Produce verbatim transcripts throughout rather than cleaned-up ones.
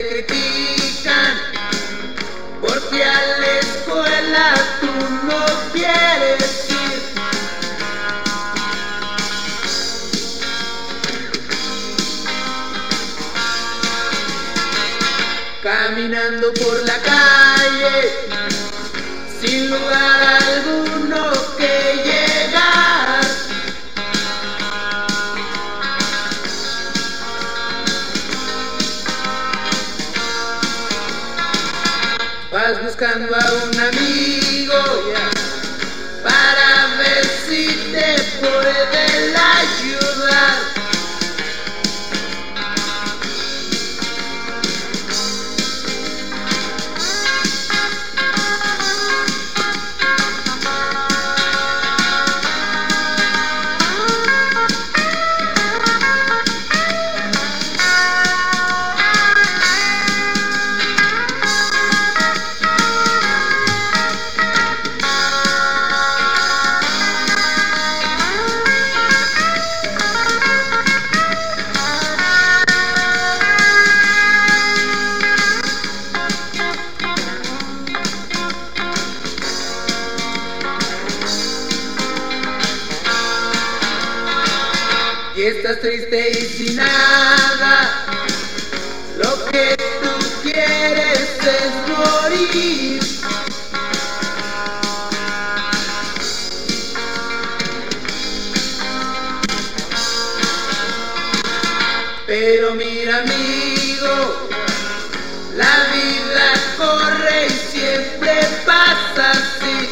critican porque a la escuela tú no quieres ir. Caminando por la calle sin lugar alguno que llegar. Vas buscando a un amigo, yeah, para ver si te puede ayudar. Y estás triste y sin nada, lo que tú quieres es morir. Pero mira, amigo, la vida corre y siempre pasa así.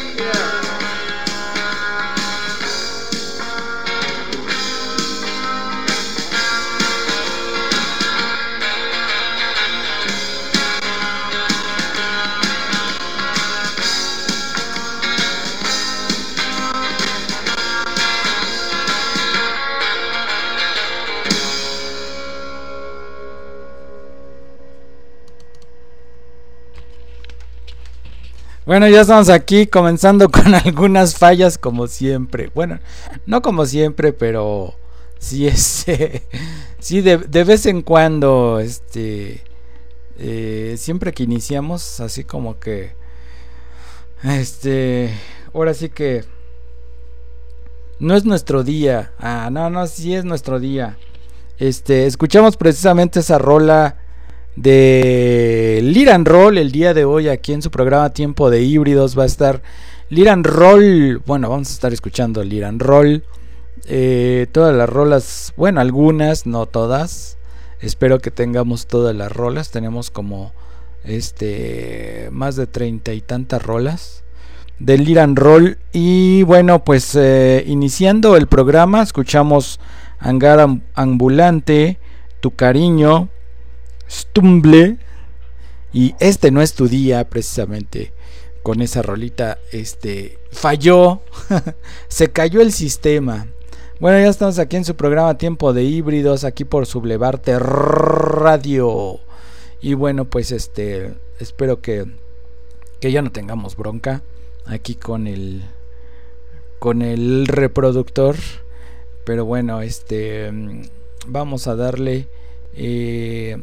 Bueno, ya estamos aquí comenzando con algunas fallas como siempre. Bueno, no como siempre, pero sí este, sí de, de vez en cuando, este, eh, siempre que iniciamos, así como que, este, ahora sí que no es nuestro día. Ah, no, no, sí es nuestro día. Este, escuchamos precisamente esa rola de Liran Roll el día de hoy aquí en su programa Tiempo de Híbridos. Va a estar Liran Roll, bueno, vamos a estar escuchando Liran Roll, eh, todas las rolas, bueno, algunas, no todas, espero que tengamos todas las rolas, tenemos como este más de treinta y tantas rolas de Liran Roll. Y bueno, pues eh, iniciando el programa escuchamos Hangar Ambulante, Tu Cariño, Stumble y Este No Es Tu Día. Precisamente con esa rolita este falló se cayó el sistema. Bueno, ya estamos aquí en su programa Tiempo de Híbridos, aquí por Sublevarte Radio. Y bueno, pues este espero que que ya no tengamos bronca aquí con el con el reproductor, pero bueno, este vamos a darle eh,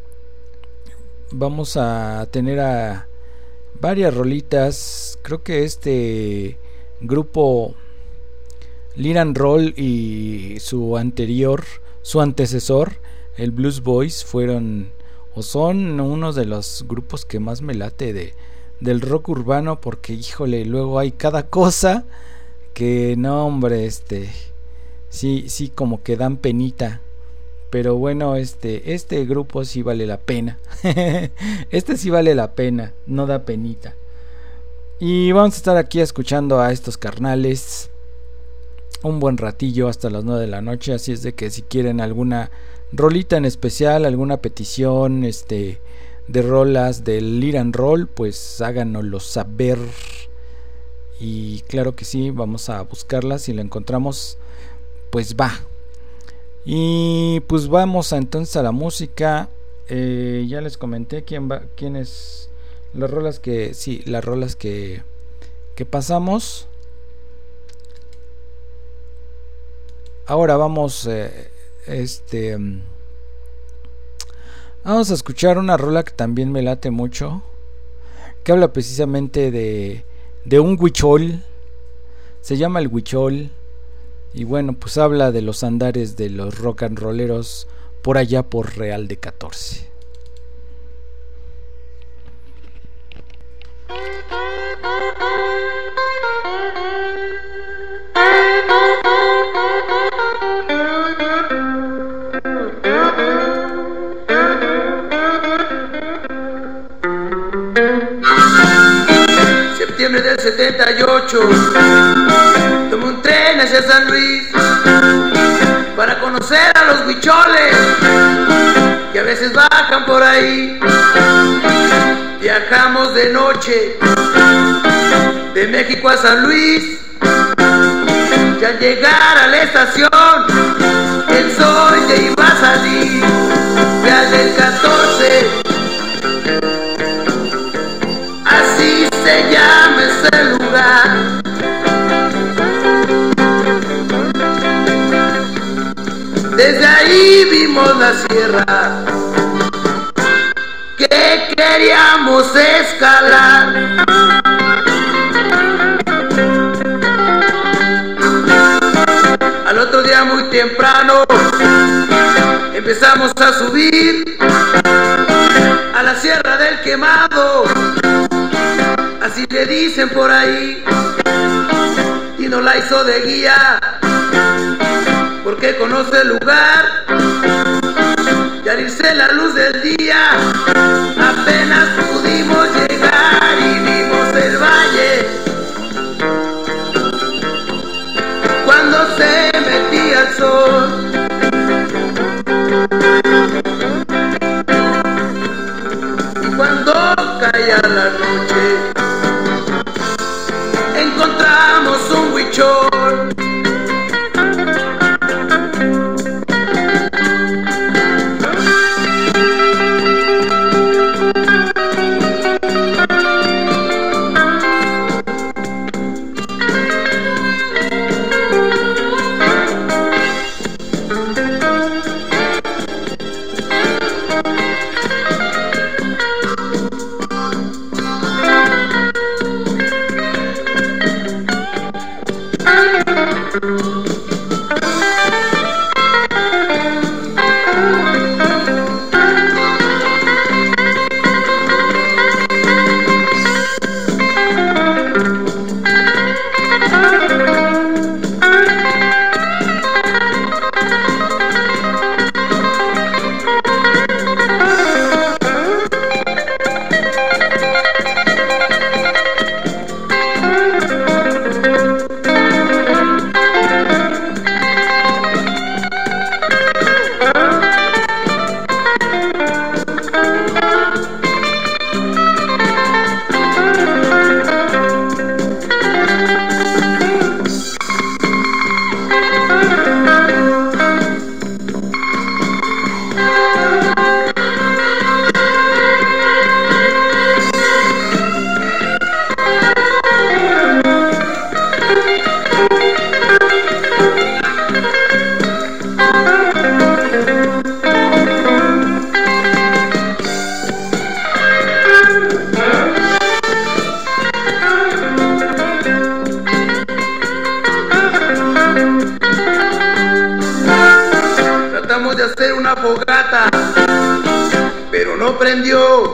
vamos a tener a varias rolitas. Creo que este grupo Liran Roll y su anterior, su antecesor, el Blues Boys, fueron o son uno de los grupos que más me late de del rock urbano, porque híjole, luego hay cada cosa que no, hombre, este sí, sí como que dan penita. Pero bueno, este este grupo sí vale la pena. Este sí vale la pena, no da penita. Y vamos a estar aquí escuchando a estos carnales un buen ratillo hasta las nueve de la noche. Así es de que si quieren alguna rolita en especial, alguna petición este de rolas del Liran Roll, pues háganoslo saber. Y claro que sí, vamos a buscarla. Si la encontramos, pues va. Y pues vamos a, entonces a la música. Eh, ya les comenté quién va, quién es las rolas que sí, las rolas que que pasamos. Ahora vamos, eh, este, Vamos a escuchar una rola que también me late mucho, que habla precisamente de, de un huichol. Se llama el huichol. Y bueno, pues habla de los andares de los rock and rolleros por allá por Real de catorce. Septiembre del setenta y ocho, tomé un tren hacia San Luis para conocer a los huicholes que a veces bajan por ahí. Viajamos de noche de México a San Luis, y al llegar a la estación el sol ya iba a salir. Real del catorce, así se llama ese lugar. Desde ahí vimos la sierra que queríamos escalar. Al otro día muy temprano empezamos a subir a la Sierra del Quemado, así le dicen por ahí, y nos la hizo de guía porque conoce el lugar. Y al irse la luz del día apenas pudimos llegar y vimos el valle cuando se metía el sol. Y cuando caía la noche encontramos un huichol. De hacer una fogata, pero no prendió.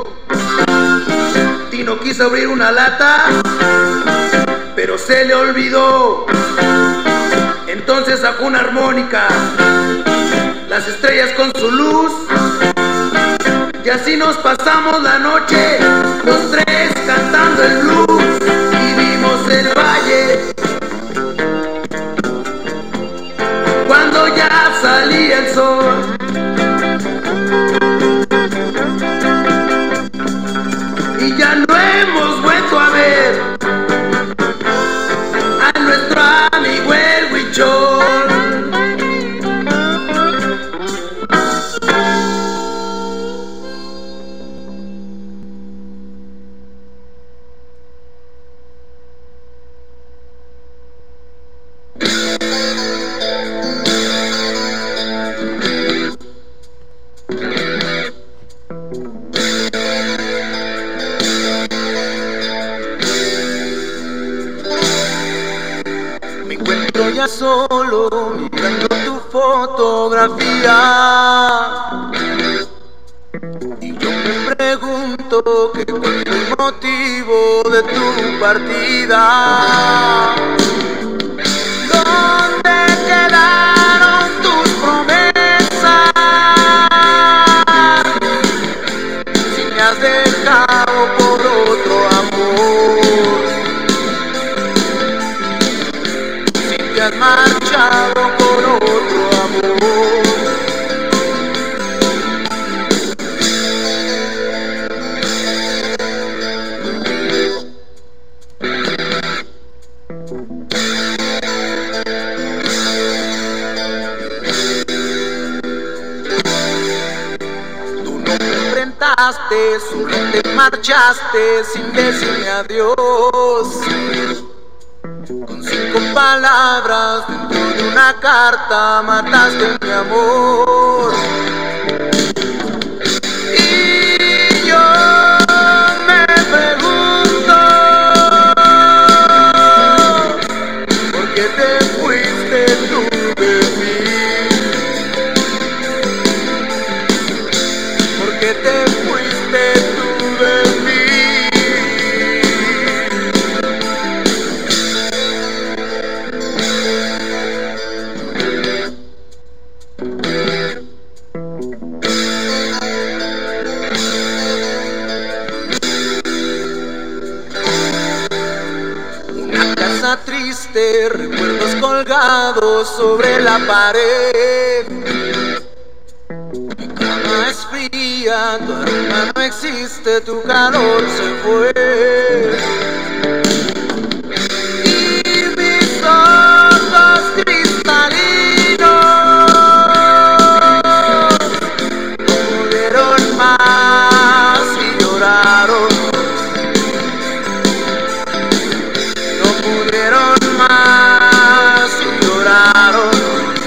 Tino quiso abrir una lata, pero se le olvidó. Entonces sacó una armónica, las estrellas con su luz, y así nos pasamos la noche, los tres cantando el blues, y vimos el valle cuando ya salía el sol. Y ya no hemos vuelto a ver a nuestro amigo el huichol. dentro ya solo mirando tu fotografía. Y yo me pregunto que cuál fue el motivo de tu partida. ¿Dónde quedaron tus promesas? Si me has dejado por otro amor, si te has marchado por otro amor. Solo te marchaste sin decirme adiós. Con cinco palabras dentro de una carta mataste mi amor. Y yo me pregunto ¿por qué te fuiste tú de mí? ¿Por qué te fuiste tú de mí? Una casa triste, recuerdos colgados sobre la pared. Es fría, tu aroma no existe, tu calor se fue. Y mis ojos cristalinos no pudieron más y lloraron. No pudieron más y lloraron.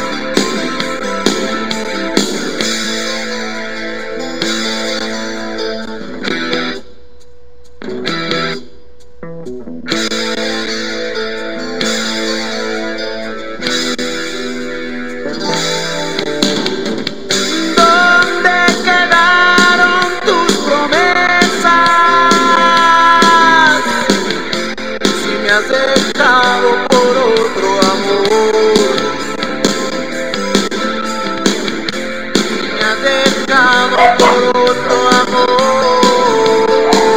Dejado por otro amor, me has dejado por otro amor.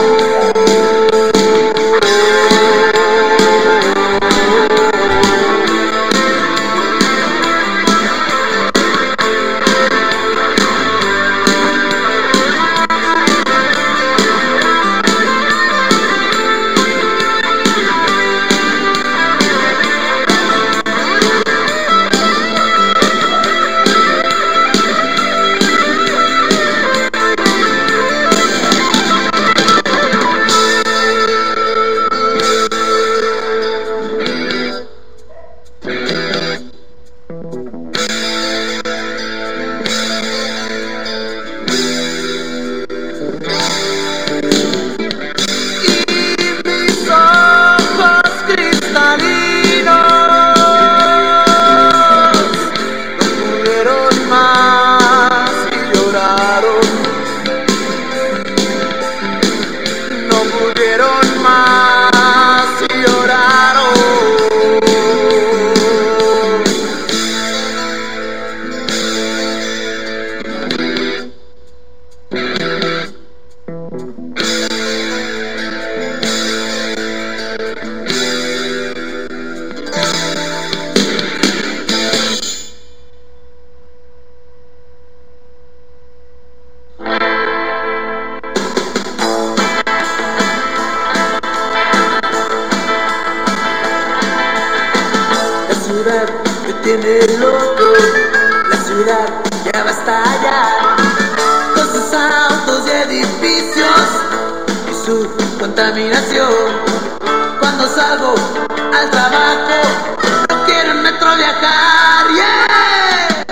tiene loco, la ciudad ya va a estallar, con sus autos y edificios y su contaminación. Cuando salgo al trabajo, no quiero en metro viajar, yeah.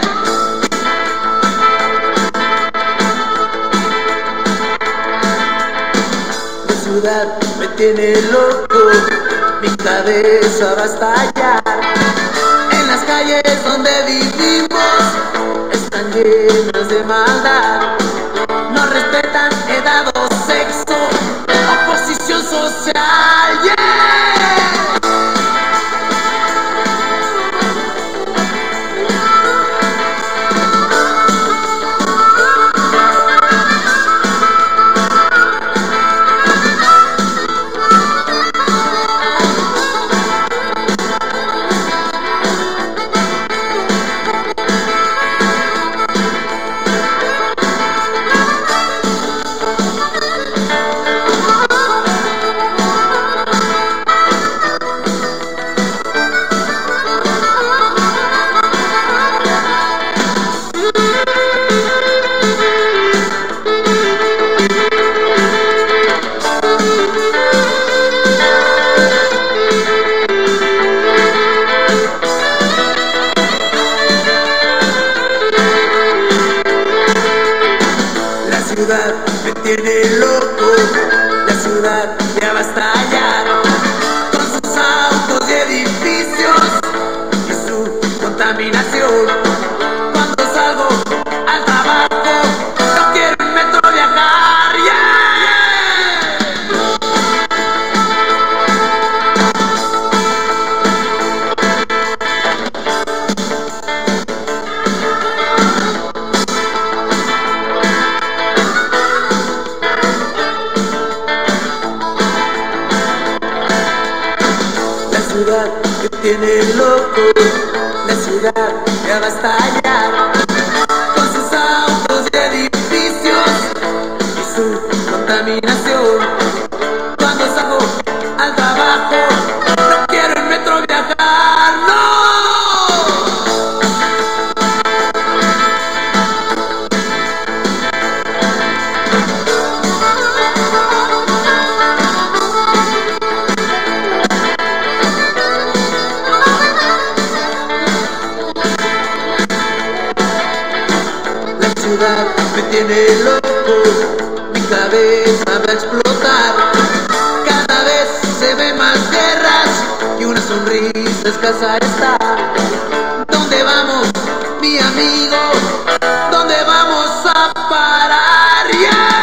La ciudad me tiene loco, mi cabeza va a estallar, calles donde vivimos están llenas de maldad. No respetan edad o sexo o posición social. Yeah. Me tiene loco, la ciudad ya va a estallar con sus autos y edificios y su contaminación. Cuando salgo al trabajo no quiero en metro viajar. Yeah. La ciudad que tiene loco, la ciudad ya va a estallar con sus autos y edificios y su contaminación. Cuando salgo al trabajo no quiero en metro viajar, no. La ciudad me tiene loco, mi cabeza va a explotar. Cada vez se ven más guerras y una sonrisa escasa está. ¿Dónde vamos, mi amigo? ¿Dónde vamos a parar? Yeah.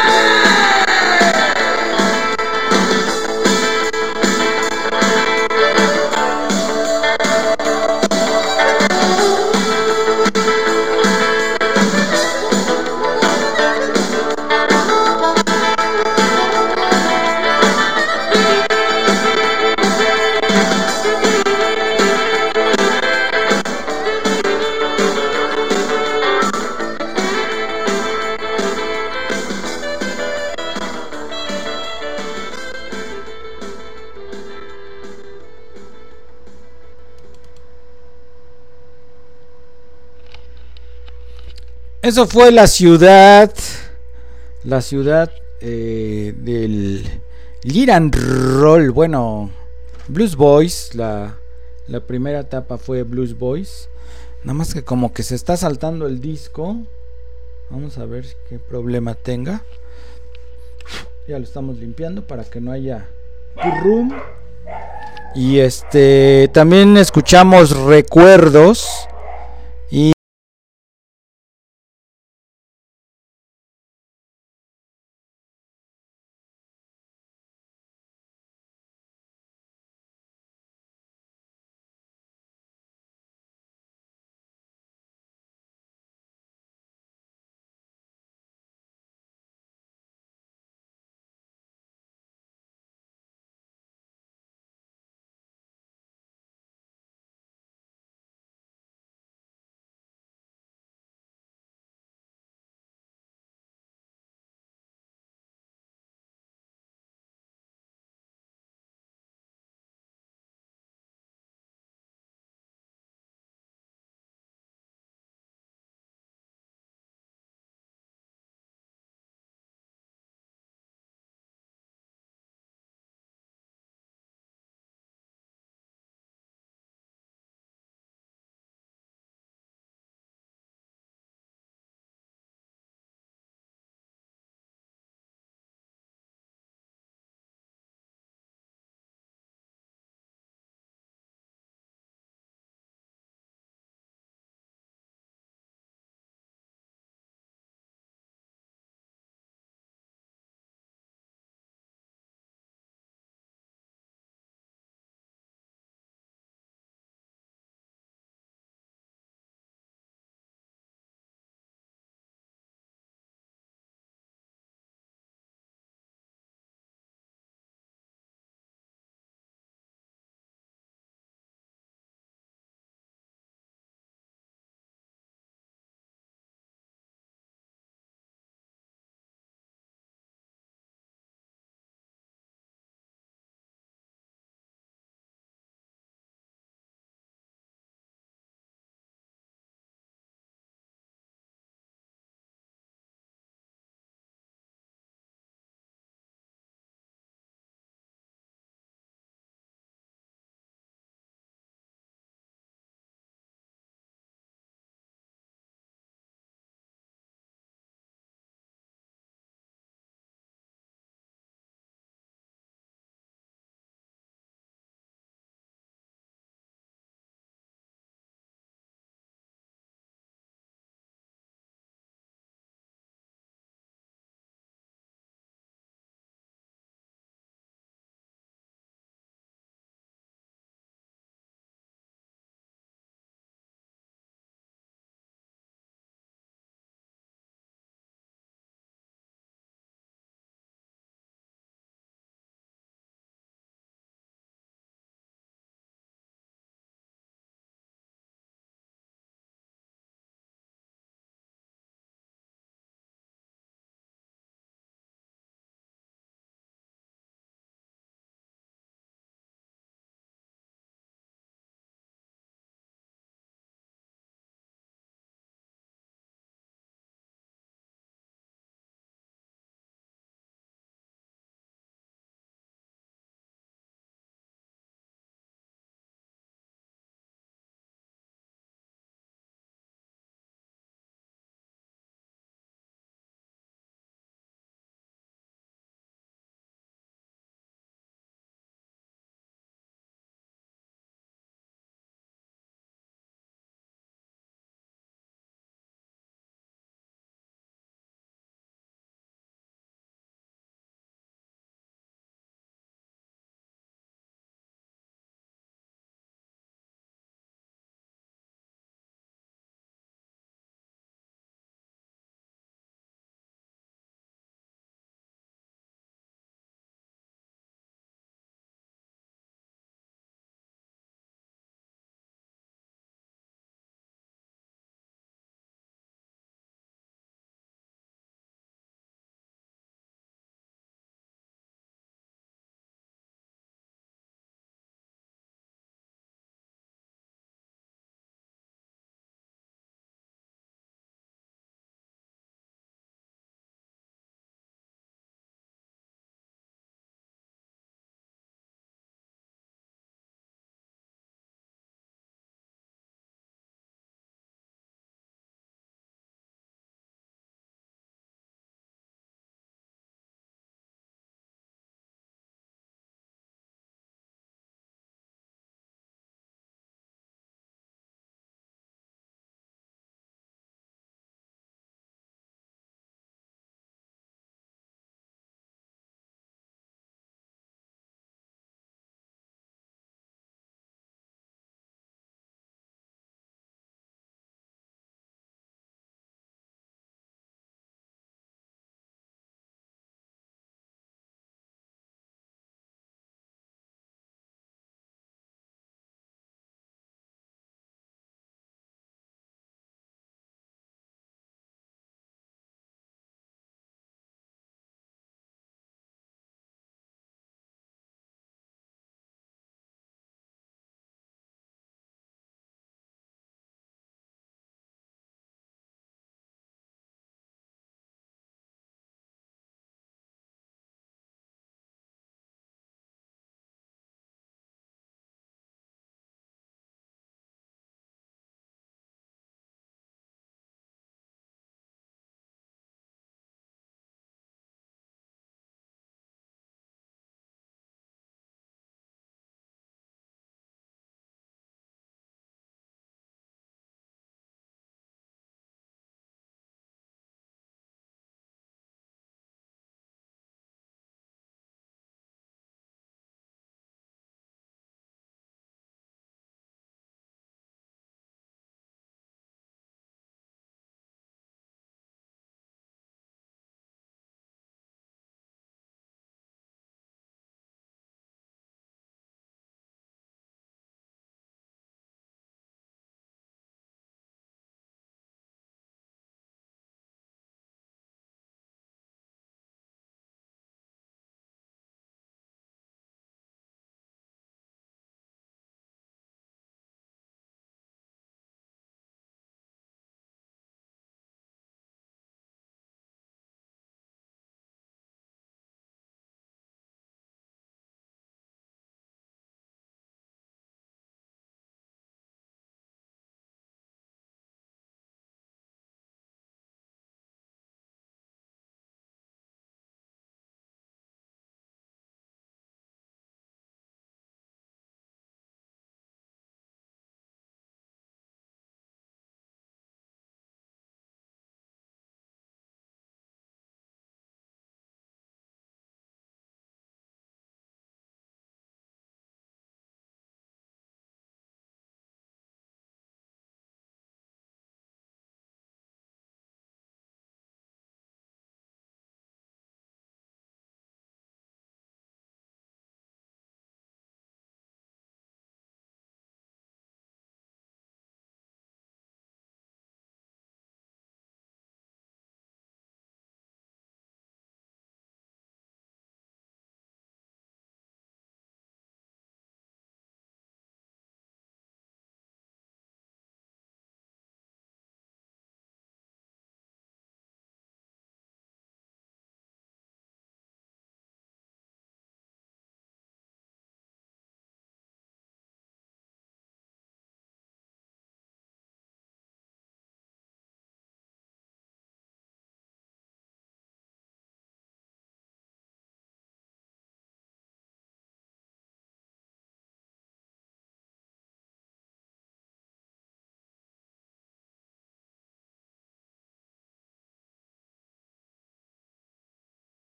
Eso fue la ciudad, la ciudad eh, del Lead and Roll, bueno, Blues Boys, la, la primera etapa fue Blues Boys, nada más que como que se está saltando el disco, vamos a ver qué problema tenga, ya lo estamos limpiando para que no haya room. Y este también escuchamos Recuerdos